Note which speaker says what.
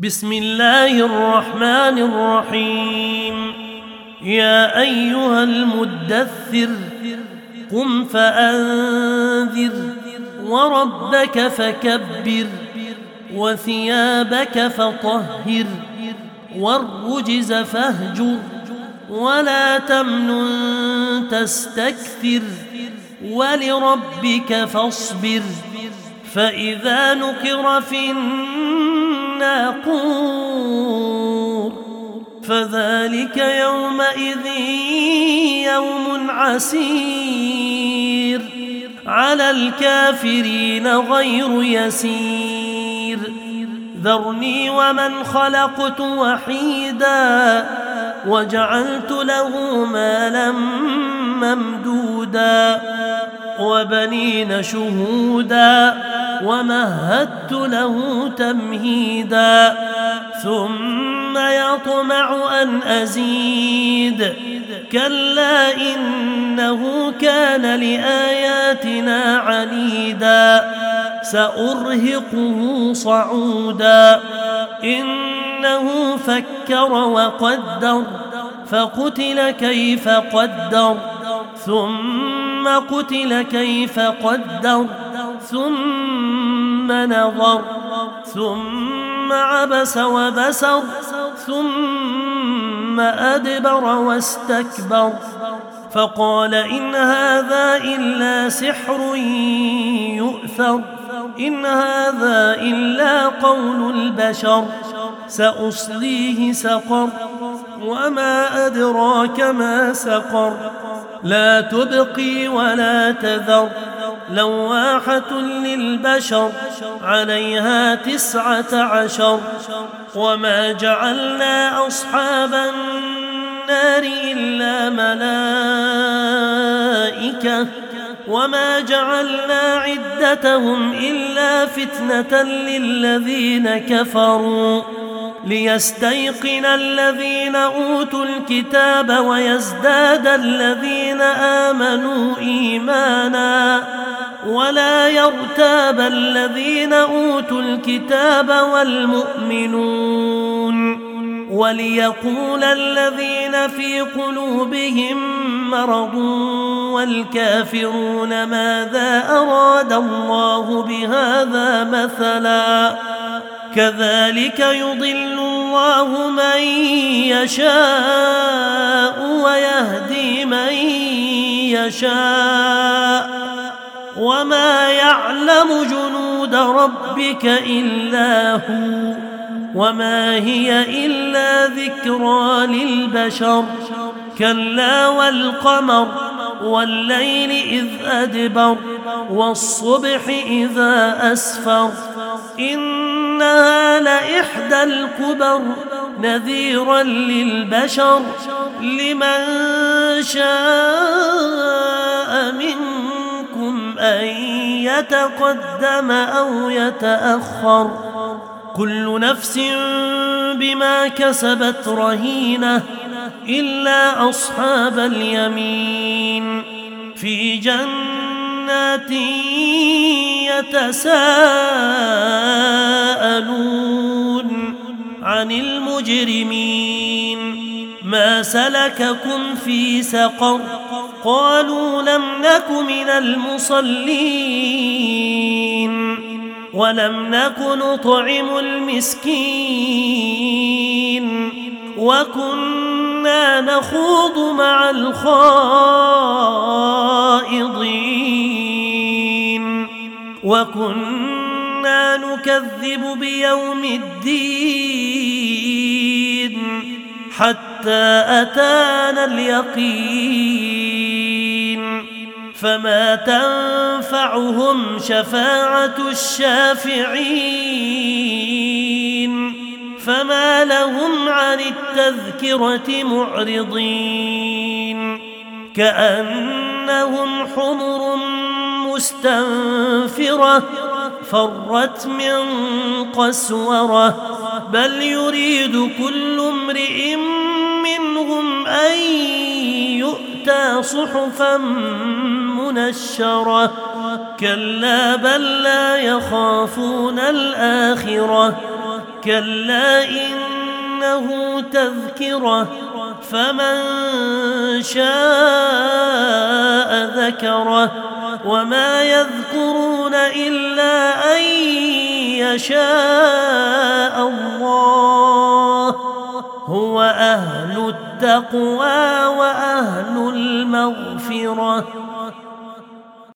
Speaker 1: بسم الله الرحمن الرحيم. يا أيها المدثر قم فأنذر وربك فكبر وثيابك فطهر والرجز فاهجر ولا تمنن تستكثر ولربك فاصبر. فإذا نقر في الناقور فذلك يومئذ يوم عسير على الكافرين غير يسير. ذرني ومن خلقت وحيدا وجعلت له مالا ممدودا وبنين شهودا ومهدت له تمهيدا ثم يطمع أن أزيد كلا إنه كان لآياتنا عنيدا سأرهقه صعودا. إنه فكر وقدر فقتل كيف قدر ثم قتل كيف قدر ثم نظر ثم عبس وبسر ثم أدبر واستكبر فقال إن هذا إلا سحر يؤثر إن هذا إلا قول البشر سأصليه سقر وما أدراك ما سقر لا تبقي ولا تذر لواحة للبشر عليها 19 وما جعلنا أصحاب النار إلا ملائكة وما جعلنا عدتهم إلا فتنة للذين كفروا ليستيقن الذين أوتوا الكتاب ويزداد الذين آمنوا إيمانا ولا يرتاب الذين أوتوا الكتاب والمؤمنون وليقول الذين في قلوبهم مرض والكافرون ماذا أراد الله بهذا مثلا كذلك يضل الله من يشاء ويهدي من يشاء وما يعلم جنود ربك إلا هو وما هي إلا ذكرى للبشر. كلا والقمر والليل إذ أدبر والصبح إذا أسفر إنها لإحدى الكبر نذيرا للبشر لمن شاء منكم أن يتقدم أو يتأخر. كل نفس بما كسبت رهينة إلا أصحاب اليمين في جنات يتساءلون عن المجرمين ما سلككم في سقر قالوا لم نك من المصلين ولم نك نطعم المسكين وكنا نخوض مع الخائضين وكنا نكذب بيوم الدين حتى أتانا اليقين فما تنفعهم شفاعة الشافعين فما لهم عن التذكرة معرضين كأنهم حمر مستنفرة فرت من قسورة بل يريد كل امرئ منهم أن يؤتى صحفا منشرة كلا بل لا يخافون الآخرة كلا إنه تذكرة فمن شاء ذكره وما يذكرون إلا أن يشاء الله هو أهل التقوى وأهل المغفرة